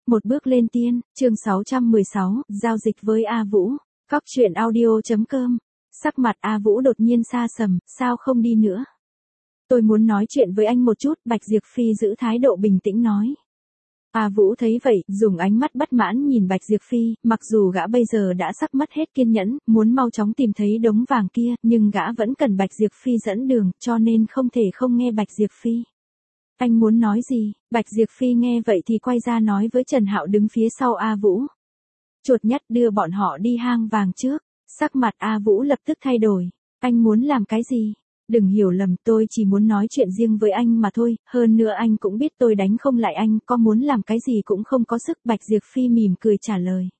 Một bước lên tiên, chương 616, giao dịch với A Vũ. Cóc truyện audio.com. Sắc mặt A Vũ đột nhiên xa sầm, sao không đi nữa? Tôi muốn nói chuyện với anh một chút, Bạch Diệp Phi giữ thái độ bình tĩnh nói. A Vũ thấy vậy, dùng ánh mắt bất mãn nhìn Bạch Diệp Phi, mặc dù gã bây giờ đã sắp mất hết kiên nhẫn, muốn mau chóng tìm thấy đống vàng kia, nhưng gã vẫn cần Bạch Diệp Phi dẫn đường, cho nên không thể không nghe Bạch Diệp Phi. Anh muốn nói gì? Bạch Diệp Phi nghe vậy thì quay ra nói với Trần Hạo đứng phía sau A Vũ. Chuột nhắt đưa bọn họ đi hang vàng trước. Sắc mặt A Vũ lập tức thay đổi. Anh muốn làm cái gì? Đừng hiểu lầm, tôi chỉ muốn nói chuyện riêng với anh mà thôi, hơn nữa anh cũng biết tôi đánh không lại anh, có muốn làm cái gì cũng không có sức. Bạch Diệp Phi mỉm cười trả lời.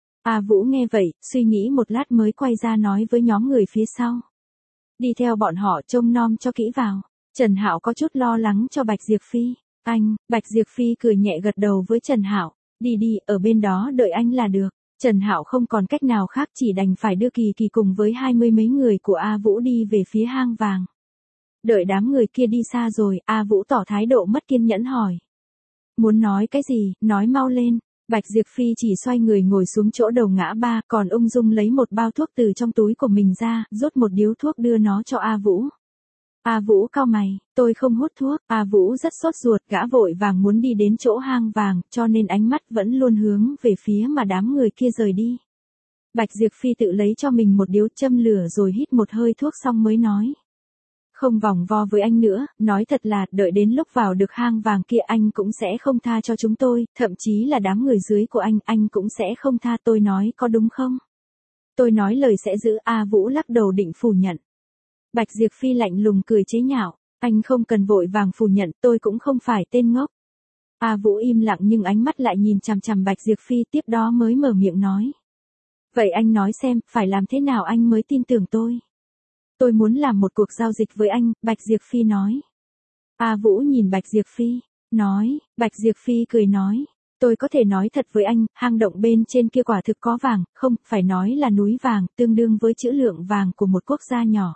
A Vũ nghe vậy, suy nghĩ một lát mới quay ra nói với nhóm người phía sau. Đi theo bọn họ trông nom cho kỹ vào. Trần Hạo có chút lo lắng cho Bạch Diệp Phi. Anh, Bạch Diệp Phi cười nhẹ gật đầu với Trần Hạo. Đi đi, ở bên đó đợi anh là được. Trần Hạo không còn cách nào khác, chỉ đành phải đưa Kỳ Kỳ cùng với 20 mấy người của A Vũ đi về phía hang vàng. Đợi đám người kia đi xa rồi, A Vũ tỏ thái độ mất kiên nhẫn hỏi. Muốn nói cái gì, nói mau lên. Bạch Diệp Phi chỉ xoay người ngồi xuống chỗ đầu ngã ba, còn ung dung lấy một bao thuốc từ trong túi của mình ra, rút một điếu thuốc đưa nó cho A Vũ. A Vũ cau mày, tôi không hút thuốc. A Vũ rất sốt ruột, gã vội vàng muốn đi đến chỗ hang vàng, cho nên ánh mắt vẫn luôn hướng về phía mà đám người kia rời đi. Bạch Diệp Phi tự lấy cho mình một điếu châm lửa rồi hít một hơi thuốc xong mới nói. Không vòng vo với anh nữa, nói thật là, đợi đến lúc vào được hang vàng kia anh cũng sẽ không tha cho chúng tôi, thậm chí là đám người dưới của anh cũng sẽ không tha, tôi nói có đúng không? Tôi nói lời sẽ giữ. A Vũ lắc đầu định phủ nhận. Bạch Diệp Phi lạnh lùng cười chế nhạo, anh không cần vội vàng phủ nhận, tôi cũng không phải tên ngốc. A Vũ im lặng nhưng ánh mắt lại nhìn chằm chằm Bạch Diệp Phi, tiếp đó mới mở miệng nói. Vậy anh nói xem, phải làm thế nào anh mới tin tưởng tôi? Tôi muốn làm một cuộc giao dịch với anh, Bạch Diệp Phi nói. A Vũ nhìn Bạch Diệp Phi, nói, Bạch Diệp Phi cười nói. Tôi có thể nói thật với anh, hang động bên trên kia quả thực có vàng, không, phải nói là núi vàng, tương đương với trữ lượng vàng của một quốc gia nhỏ.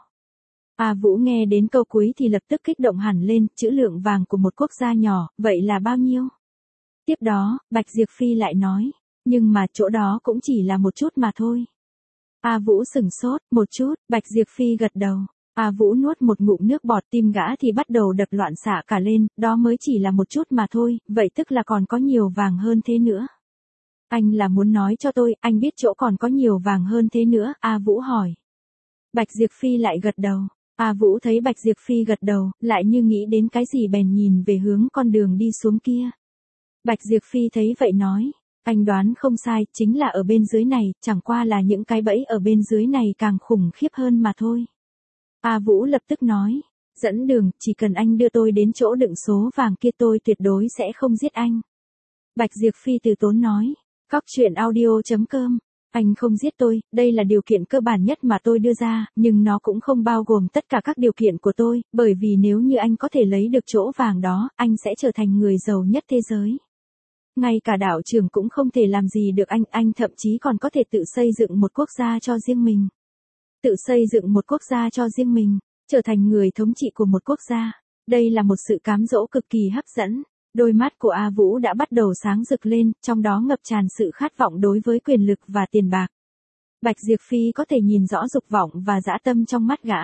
A Vũ nghe đến câu cuối thì lập tức kích động hẳn lên, trữ lượng vàng của một quốc gia nhỏ, vậy là bao nhiêu? Tiếp đó, Bạch Diệp Phi lại nói, nhưng mà chỗ đó cũng chỉ là một chút mà thôi. A Vũ sửng sốt, một chút, Bạch Diệp Phi gật đầu. A Vũ nuốt một ngụm nước bọt, tim gã thì bắt đầu đập loạn xạ cả lên, đó mới chỉ là một chút mà thôi, vậy tức là còn có nhiều vàng hơn thế nữa. Anh là muốn nói cho tôi, anh biết chỗ còn có nhiều vàng hơn thế nữa, A Vũ hỏi. Bạch Diệp Phi lại gật đầu. A Vũ thấy Bạch Diệp Phi gật đầu, lại như nghĩ đến cái gì bèn nhìn về hướng con đường đi xuống kia. Bạch Diệp Phi thấy vậy nói, anh đoán không sai, chính là ở bên dưới này, chẳng qua là những cái bẫy ở bên dưới này càng khủng khiếp hơn mà thôi. A Vũ lập tức nói, dẫn đường, chỉ cần anh đưa tôi đến chỗ đựng số vàng kia tôi tuyệt đối sẽ không giết anh. Bạch Diệp Phi từ tốn nói, cóc truyện audio.com. Anh không giết tôi, đây là điều kiện cơ bản nhất mà tôi đưa ra, nhưng nó cũng không bao gồm tất cả các điều kiện của tôi, bởi vì nếu như anh có thể lấy được chỗ vàng đó, anh sẽ trở thành người giàu nhất thế giới. Ngay cả đạo trưởng cũng không thể làm gì được anh thậm chí còn có thể tự xây dựng một quốc gia cho riêng mình. Tự xây dựng một quốc gia cho riêng mình, trở thành người thống trị của một quốc gia. Đây là một sự cám dỗ cực kỳ hấp dẫn. Đôi mắt của A Vũ đã bắt đầu sáng rực lên, trong đó ngập tràn sự khát vọng đối với quyền lực và tiền bạc. Bạch Diệp Phi có thể nhìn rõ dục vọng và dã tâm trong mắt gã.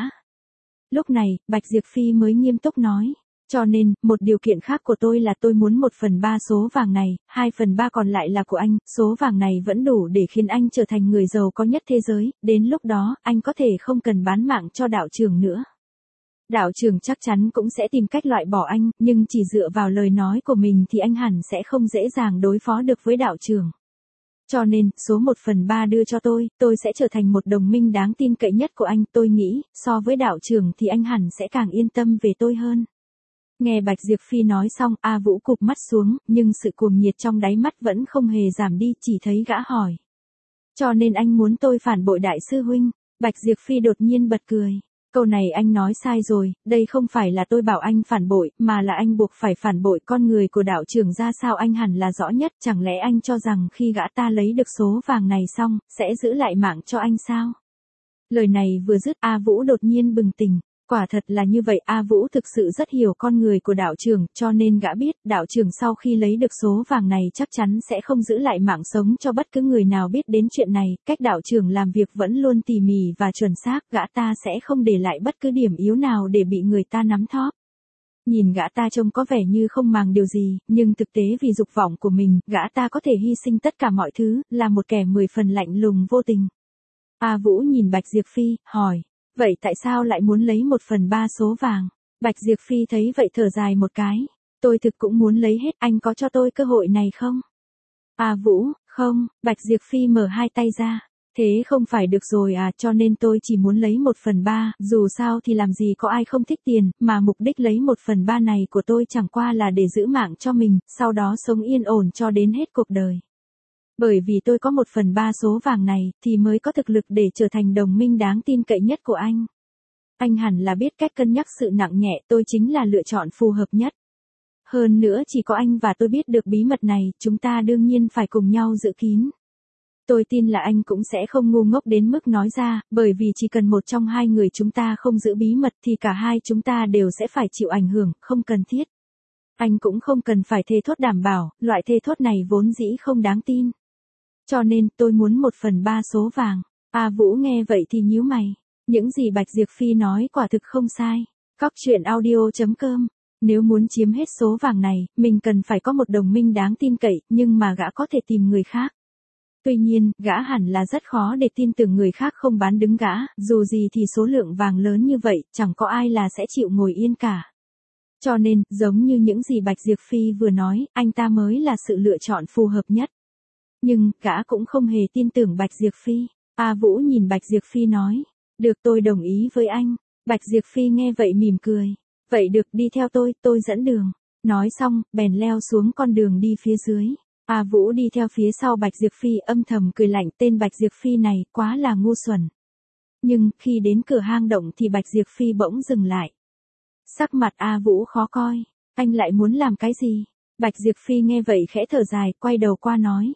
Lúc này, Bạch Diệp Phi mới nghiêm túc nói. Cho nên, một điều kiện khác của tôi là tôi muốn 1/3 số vàng này, 2/3 còn lại là của anh, số vàng này vẫn đủ để khiến anh trở thành người giàu có nhất thế giới, đến lúc đó, anh có thể không cần bán mạng cho đạo trưởng nữa. Đạo trưởng chắc chắn cũng sẽ tìm cách loại bỏ anh, nhưng chỉ dựa vào lời nói của mình thì anh hẳn sẽ không dễ dàng đối phó được với đạo trưởng. Cho nên, số 1/3 đưa cho tôi sẽ trở thành một đồng minh đáng tin cậy nhất của anh, tôi nghĩ, so với đạo trưởng thì anh hẳn sẽ càng yên tâm về tôi hơn. Nghe Bạch Diệp Phi nói xong, A Vũ cụp mắt xuống, nhưng sự cuồng nhiệt trong đáy mắt vẫn không hề giảm đi, chỉ thấy gã hỏi. Cho nên anh muốn tôi phản bội đại sư huynh? Bạch Diệp Phi đột nhiên bật cười. Câu này anh nói sai rồi, đây không phải là tôi bảo anh phản bội, mà là anh buộc phải phản bội. Con người của đạo trưởng ra sao anh hẳn là rõ nhất, chẳng lẽ anh cho rằng khi gã ta lấy được số vàng này xong, sẽ giữ lại mạng cho anh sao? Lời này vừa dứt, A Vũ đột nhiên bừng tỉnh. Quả thật là như vậy, A Vũ thực sự rất hiểu con người của đạo trưởng, cho nên gã biết, đạo trưởng sau khi lấy được số vàng này chắc chắn sẽ không giữ lại mạng sống cho bất cứ người nào biết đến chuyện này, cách đạo trưởng làm việc vẫn luôn tỉ mỉ và chuẩn xác, gã ta sẽ không để lại bất cứ điểm yếu nào để bị người ta nắm thóp. Nhìn gã ta trông có vẻ như không màng điều gì, nhưng thực tế vì dục vọng của mình, gã ta có thể hy sinh tất cả mọi thứ, là một kẻ 10 phần lạnh lùng vô tình. A Vũ nhìn Bạch Diệp Phi, hỏi. Vậy tại sao lại muốn lấy 1/3 số vàng? Bạch Diệp Phi thấy vậy thở dài một cái. Tôi thực cũng muốn lấy hết, anh có cho tôi cơ hội này không? A Vũ, không, Bạch Diệp Phi mở hai tay ra. Thế không phải được rồi à, cho nên tôi chỉ muốn lấy 1/3, dù sao thì làm gì có ai không thích tiền, mà mục đích lấy 1/3 này của tôi chẳng qua là để giữ mạng cho mình, sau đó sống yên ổn cho đến hết cuộc đời. Bởi vì tôi có 1/3 số vàng này, thì mới có thực lực để trở thành đồng minh đáng tin cậy nhất của anh. Anh hẳn là biết cách cân nhắc sự nặng nhẹ, tôi chính là lựa chọn phù hợp nhất. Hơn nữa chỉ có anh và tôi biết được bí mật này, chúng ta đương nhiên phải cùng nhau giữ kín. Tôi tin là anh cũng sẽ không ngu ngốc đến mức nói ra, bởi vì chỉ cần một trong hai người chúng ta không giữ bí mật thì cả hai chúng ta đều sẽ phải chịu ảnh hưởng, không cần thiết. Anh cũng không cần phải thề thốt đảm bảo, loại thề thốt này vốn dĩ không đáng tin. Cho nên tôi muốn 1/3 số vàng. A Vũ nghe vậy thì nhíu mày. Những gì Bạch Diệp Phi nói quả thực không sai. Cóc truyện audio.com. Nếu muốn chiếm hết số vàng này, mình cần phải có một đồng minh đáng tin cậy, nhưng mà gã có thể tìm người khác. Tuy nhiên, gã hẳn là rất khó để tin tưởng người khác không bán đứng gã, dù gì thì số lượng vàng lớn như vậy, chẳng có ai là sẽ chịu ngồi yên cả. Cho nên, giống như những gì Bạch Diệp Phi vừa nói, anh ta mới là sự lựa chọn phù hợp nhất. Nhưng, gã cũng không hề tin tưởng Bạch Diệp Phi. A Vũ nhìn Bạch Diệp Phi nói. Được, tôi đồng ý với anh. Bạch Diệp Phi nghe vậy mỉm cười. Vậy được, đi theo tôi dẫn đường. Nói xong, bèn leo xuống con đường đi phía dưới. A Vũ đi theo phía sau Bạch Diệp Phi âm thầm cười lạnh, tên Bạch Diệp Phi này quá là ngu xuẩn. Nhưng, khi đến cửa hang động thì Bạch Diệp Phi bỗng dừng lại. Sắc mặt A Vũ khó coi. Anh lại muốn làm cái gì? Bạch Diệp Phi nghe vậy khẽ thở dài, quay đầu qua nói.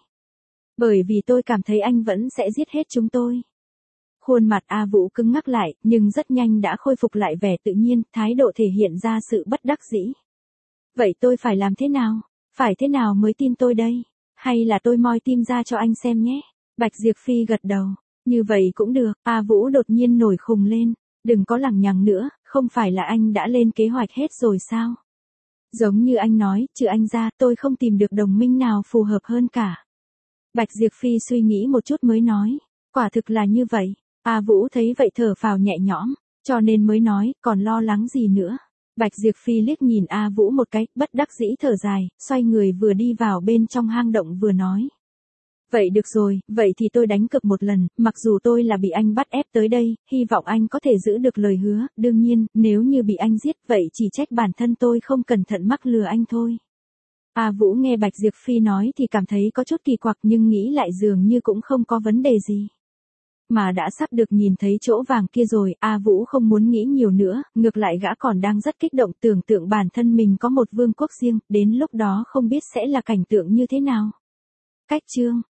Bởi vì tôi cảm thấy anh vẫn sẽ giết hết chúng tôi. Khuôn mặt A Vũ cứng ngắc lại, nhưng rất nhanh đã khôi phục lại vẻ tự nhiên, thái độ thể hiện ra sự bất đắc dĩ. Vậy tôi phải làm thế nào? Phải thế nào mới tin tôi đây? Hay là tôi moi tim ra cho anh xem nhé? Bạch Diệp Phi gật đầu. Như vậy cũng được. A Vũ đột nhiên nổi khùng lên. Đừng có lằng nhằng nữa, không phải là anh đã lên kế hoạch hết rồi sao? Giống như anh nói, trừ anh ra, tôi không tìm được đồng minh nào phù hợp hơn cả. Bạch Diệp Phi suy nghĩ một chút mới nói. Quả thực là như vậy. A Vũ thấy vậy thở phào nhẹ nhõm, cho nên mới nói, còn lo lắng gì nữa. Bạch Diệp Phi liếc nhìn A Vũ một cái, bất đắc dĩ thở dài, xoay người vừa đi vào bên trong hang động vừa nói. Vậy được rồi, vậy thì tôi đánh cược một lần, mặc dù tôi là bị anh bắt ép tới đây, hy vọng anh có thể giữ được lời hứa, đương nhiên, nếu như bị anh giết, vậy chỉ trách bản thân tôi không cẩn thận mắc lừa anh thôi. A Vũ nghe Bạch Diệp Phi nói thì cảm thấy có chút kỳ quặc nhưng nghĩ lại dường như cũng không có vấn đề gì. Mà đã sắp được nhìn thấy chỗ vàng kia rồi, A Vũ không muốn nghĩ nhiều nữa, ngược lại gã còn đang rất kích động tưởng tượng bản thân mình có một vương quốc riêng, đến lúc đó không biết sẽ là cảnh tượng như thế nào. Cách chương